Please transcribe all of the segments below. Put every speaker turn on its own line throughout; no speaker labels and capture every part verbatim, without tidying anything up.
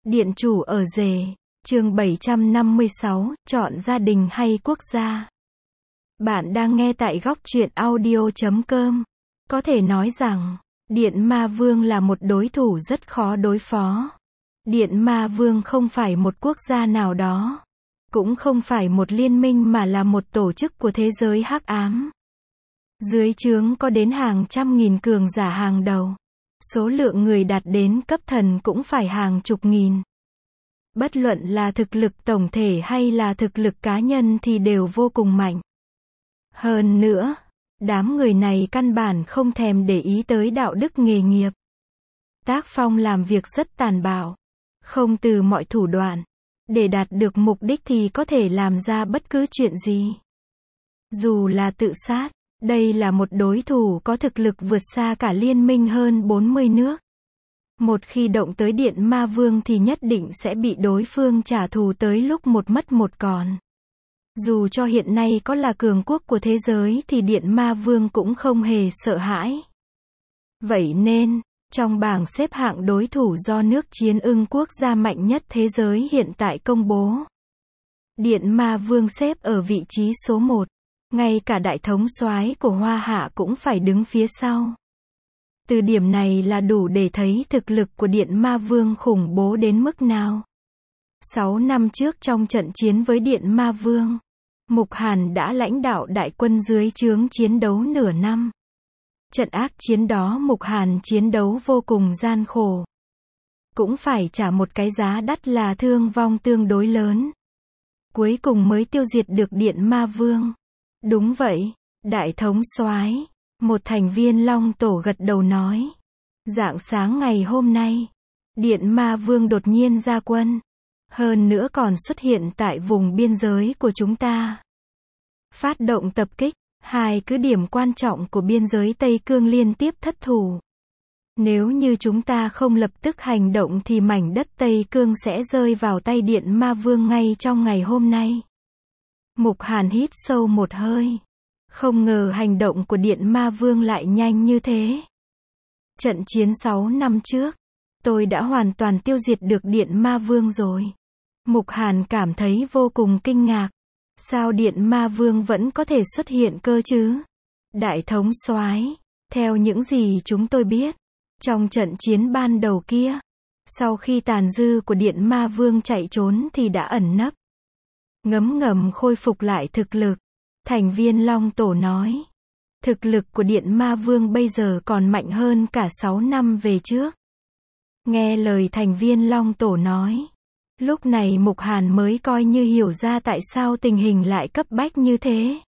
Điện chủ ở rể, chương bảy trăm năm mươi sáu, chọn gia đình hay quốc gia. Bạn đang nghe tại góc truyện audio chấm com. Có thể nói rằng, Điện Ma Vương là một đối thủ rất khó đối phó. Điện Ma Vương không phải một quốc gia nào đó, cũng không phải một liên minh mà là một tổ chức của thế giới hắc ám. Dưới trướng có đến hàng trăm nghìn cường giả hàng đầu. Số lượng người đạt đến cấp thần cũng phải hàng chục nghìn. Bất luận là thực lực tổng thể hay là thực lực cá nhân thì đều vô cùng mạnh. Hơn nữa, đám người này căn bản không thèm để ý tới đạo đức nghề nghiệp. Tác phong làm việc rất tàn bạo, không từ mọi thủ đoạn. Để đạt được mục đích thì có thể làm ra bất cứ chuyện gì. Dù là tự sát. Đây là một đối thủ có thực lực vượt xa cả liên minh hơn bốn mươi nước. Một khi động tới Điện Ma Vương thì nhất định sẽ bị đối phương trả thù tới lúc một mất một còn. Dù cho hiện nay có là cường quốc của thế giới thì Điện Ma Vương cũng không hề sợ hãi. Vậy nên, trong bảng xếp hạng đối thủ do nước Chiến Ưng quốc gia mạnh nhất thế giới hiện tại công bố, Điện Ma Vương xếp ở vị trí số một. Ngay cả đại thống soái của Hoa Hạ cũng phải đứng phía sau. Từ điểm này là đủ để thấy thực lực của Điện Ma Vương khủng bố đến mức nào. Sáu năm trước trong trận chiến với Điện Ma Vương, Mục Hàn đã lãnh đạo đại quân dưới trướng chiến đấu nửa năm. Trận ác chiến đó Mục Hàn chiến đấu vô cùng gian khổ. Cũng phải trả một cái giá đắt là thương vong tương đối lớn. Cuối cùng mới tiêu diệt được Điện Ma Vương. Đúng vậy, đại thống soái, một thành viên Long Tổ gật đầu nói. Rạng sáng ngày hôm nay, Điện Ma Vương đột nhiên ra quân. Hơn nữa còn xuất hiện tại vùng biên giới của chúng ta. Phát động tập kích, hai cứ điểm quan trọng của biên giới Tây Cương liên tiếp thất thủ. Nếu như chúng ta không lập tức hành động thì mảnh đất Tây Cương sẽ rơi vào tay Điện Ma Vương ngay trong ngày hôm nay. Mục Hàn hít sâu một hơi. Không ngờ hành động của Điện Ma Vương lại nhanh như thế. Trận chiến sáu năm trước, tôi đã hoàn toàn tiêu diệt được Điện Ma Vương rồi. Mục Hàn cảm thấy vô cùng kinh ngạc. Sao Điện Ma Vương vẫn có thể xuất hiện cơ chứ? Đại thống soái, theo những gì chúng tôi biết, trong trận chiến ban đầu kia, sau khi tàn dư của Điện Ma Vương chạy trốn thì đã ẩn nấp. Ngấm ngầm khôi phục lại thực lực. Thành viên Long Tổ nói. Thực lực của Điện Ma Vương bây giờ còn mạnh hơn cả sáu năm về trước. Nghe lời thành viên Long Tổ nói. Lúc này Mục Hàn mới coi như hiểu ra tại sao tình hình lại cấp bách như thế.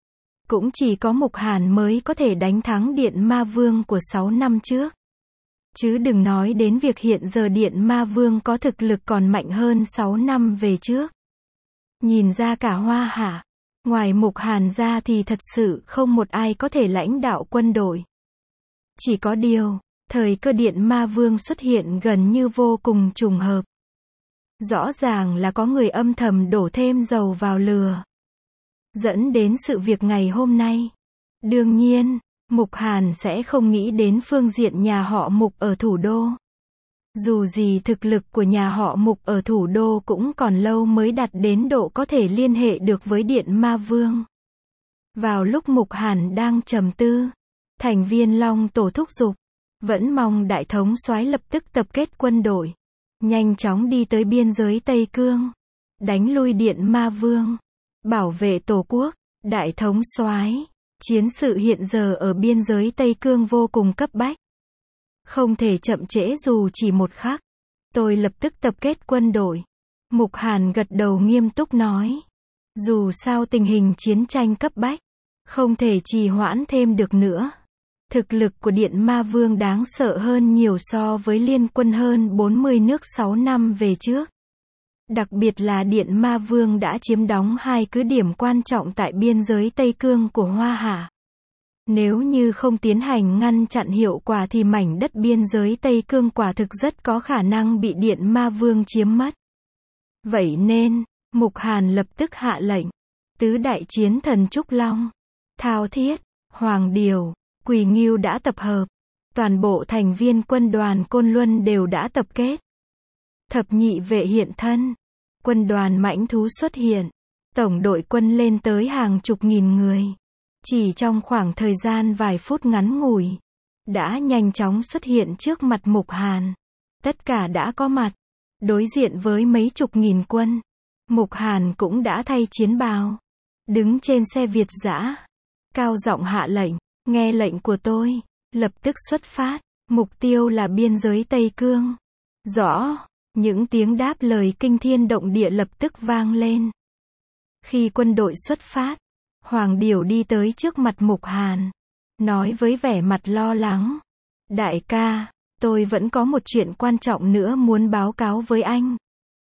Cũng chỉ có Mục Hàn mới có thể đánh thắng Điện Ma Vương của sáu năm trước. Chứ đừng nói đến việc hiện giờ Điện Ma Vương có thực lực còn mạnh hơn sáu năm về trước. Nhìn ra cả Hoa Hạ, ngoài Mục Hàn ra thì thật sự không một ai có thể lãnh đạo quân đội. Chỉ có điều, thời cơ Điện Ma Vương xuất hiện gần như vô cùng trùng hợp. Rõ ràng là có người âm thầm đổ thêm dầu vào lửa. Dẫn đến sự việc ngày hôm nay. Đương nhiên, Mục Hàn sẽ không nghĩ đến phương diện nhà họ Mục ở thủ đô. Dù gì thực lực của nhà họ Mục ở thủ đô cũng còn lâu mới đạt đến độ có thể liên hệ được với Điện Ma Vương. Vào lúc Mục Hàn đang trầm tư, thành viên Long Tổ thúc giục, vẫn mong đại thống soái lập tức tập kết quân đội, nhanh chóng đi tới biên giới Tây Cương, đánh lui Điện Ma Vương, bảo vệ Tổ quốc. Đại thống soái, chiến sự hiện giờ ở biên giới Tây Cương vô cùng cấp bách. Không thể chậm trễ dù chỉ một khắc. Tôi lập tức tập kết quân đội. Mục Hàn gật đầu nghiêm túc nói. Dù sao tình hình chiến tranh cấp bách, không thể trì hoãn thêm được nữa. Thực lực của Điện Ma Vương đáng sợ hơn nhiều so với liên quân hơn bốn mươi nước sáu năm về trước. Đặc biệt là Điện Ma Vương đã chiếm đóng hai cứ điểm quan trọng tại biên giới Tây Cương của Hoa Hạ. Nếu như không tiến hành ngăn chặn hiệu quả thì mảnh đất biên giới Tây Cương quả thực rất có khả năng bị Điện Ma Vương chiếm mất. Vậy nên, Mục Hàn lập tức hạ lệnh. Tứ đại chiến thần Trúc Long, Thao Thiết, Hoàng Điều, Quỳ Ngưu đã tập hợp. Toàn bộ thành viên quân đoàn Côn Luân đều đã tập kết. Thập nhị vệ hiện thân. Quân đoàn mãnh thú xuất hiện. Tổng đội quân lên tới hàng chục nghìn người. Chỉ trong khoảng thời gian vài phút ngắn ngủi, đã nhanh chóng xuất hiện trước mặt Mục Hàn. Tất cả đã có mặt. Đối diện với mấy chục nghìn quân, Mục Hàn cũng đã thay chiến bào. Đứng trên xe Việt dã. Cao giọng hạ lệnh. Nghe lệnh của tôi. Lập tức xuất phát. Mục tiêu là biên giới Tây Cương. Rõ. Những tiếng đáp lời kinh thiên động địa lập tức vang lên. Khi quân đội xuất phát, Hoàng Điểu đi tới trước mặt Mục Hàn. Nói với vẻ mặt lo lắng. Đại ca, tôi vẫn có một chuyện quan trọng nữa muốn báo cáo với anh.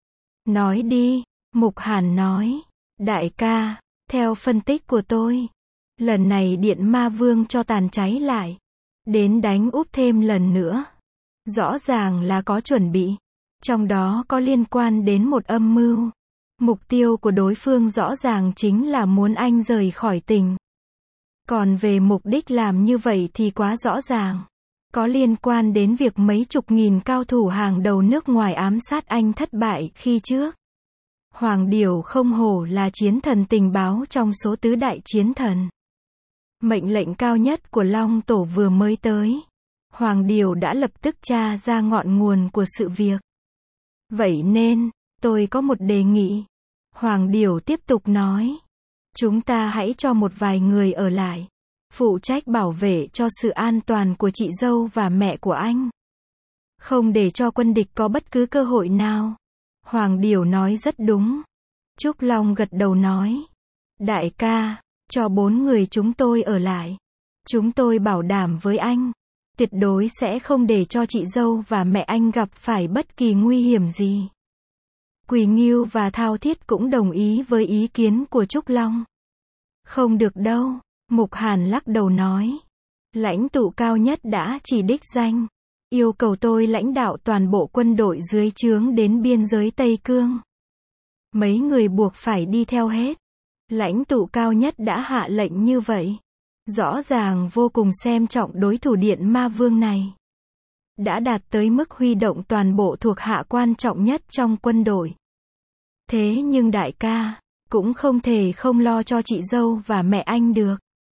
Nói đi, Mục Hàn nói. Đại ca, theo phân tích của tôi, lần này Điện Ma Vương cho tàn cháy lại. Đến đánh úp thêm lần nữa. Rõ ràng là có chuẩn bị. Trong đó có liên quan đến một âm mưu. Mục tiêu của đối phương rõ ràng chính là muốn anh rời khỏi tỉnh. Còn về mục đích làm như vậy thì quá rõ ràng. Có liên quan đến việc mấy chục nghìn cao thủ hàng đầu nước ngoài ám sát anh thất bại khi trước. Hoàng Điểu không hổ là chiến thần tình báo trong số tứ đại chiến thần. Mệnh lệnh cao nhất của Long Tổ vừa mới tới. Hoàng Điểu đã lập tức tra ra ngọn nguồn của sự việc. Vậy nên, tôi có một đề nghị. Hoàng Điểu tiếp tục nói. Chúng ta hãy cho một vài người ở lại. Phụ trách bảo vệ cho sự an toàn của chị dâu và mẹ của anh. Không để cho quân địch có bất cứ cơ hội nào. Hoàng Điểu nói rất đúng. Trúc Long gật đầu nói. Đại ca, cho bốn người chúng tôi ở lại. Chúng tôi bảo đảm với anh. Tuyệt đối sẽ không để cho chị dâu và mẹ anh gặp phải bất kỳ nguy hiểm gì. Quỳ Ngưu và Thao Thiết cũng đồng ý với ý kiến của Trúc Long. Không được đâu, Mục Hàn lắc đầu nói. Lãnh tụ cao nhất đã chỉ đích danh. Yêu cầu tôi lãnh đạo toàn bộ quân đội dưới trướng đến biên giới Tây Cương. Mấy người buộc phải đi theo hết. Lãnh tụ cao nhất đã hạ lệnh như vậy. Rõ ràng vô cùng xem trọng đối thủ Điện Ma Vương này. Đã đạt tới mức huy động toàn bộ thuộc hạ quan trọng nhất trong quân đội. Thế nhưng đại ca, cũng không thể không lo cho chị dâu và mẹ anh được.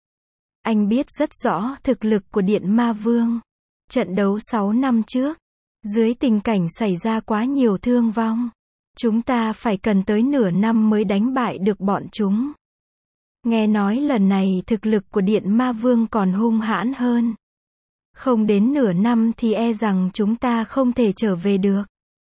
Anh biết rất rõ thực lực của Điện Ma Vương. Trận đấu sáu năm trước, dưới tình cảnh xảy ra quá nhiều thương vong, chúng ta phải cần tới nửa năm mới đánh bại được bọn chúng. Nghe nói lần này thực lực của Điện Ma Vương còn hung hãn hơn. Không đến nửa năm thì e rằng chúng ta không thể trở về được.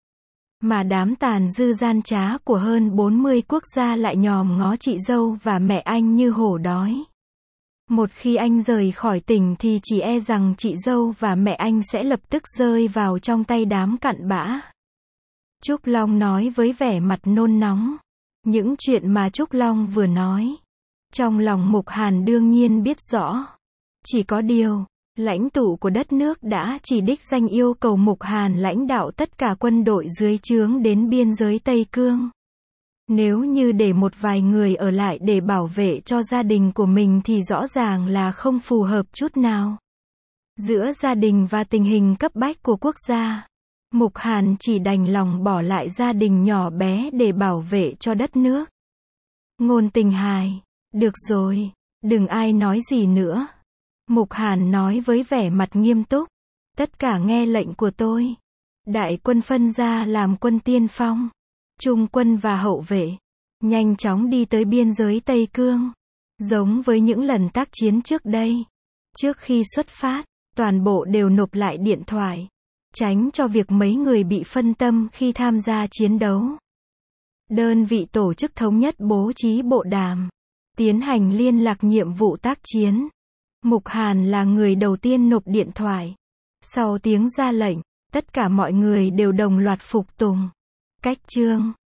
Mà đám tàn dư gian trá của hơn bốn mươi quốc gia lại nhòm ngó chị dâu và mẹ anh như hổ đói. Một khi anh rời khỏi tỉnh thì chỉ e rằng chị dâu và mẹ anh sẽ lập tức rơi vào trong tay đám cặn bã. Trúc Long nói với vẻ mặt nôn nóng. Những chuyện mà Trúc Long vừa nói, trong lòng Mục Hàn đương nhiên biết rõ. Chỉ có điều, lãnh tụ của đất nước đã chỉ đích danh yêu cầu Mục Hàn lãnh đạo tất cả quân đội dưới trướng đến biên giới Tây Cương. Nếu như để một vài người ở lại để bảo vệ cho gia đình của mình thì rõ ràng là không phù hợp chút nào. Giữa gia đình và tình hình cấp bách của quốc gia, Mục Hàn chỉ đành lòng bỏ lại gia đình nhỏ bé để bảo vệ cho đất nước. Ngôn Tình Hài, được rồi, đừng ai nói gì nữa. Mục Hàn nói với vẻ mặt nghiêm túc. Tất cả nghe lệnh của tôi. Đại quân phân ra làm quân tiên phong, trung quân và hậu vệ. Nhanh chóng đi tới biên giới Tây Cương. Giống với những lần tác chiến trước đây. Trước khi xuất phát, toàn bộ đều nộp lại điện thoại. Tránh cho việc mấy người bị phân tâm khi tham gia chiến đấu. Đơn vị tổ chức thống nhất bố trí bộ đàm. Tiến hành liên lạc nhiệm vụ tác chiến. Mục Hàn là người đầu tiên nộp điện thoại. Sau tiếng ra lệnh, tất cả mọi người đều đồng loạt phục tùng. Cách chương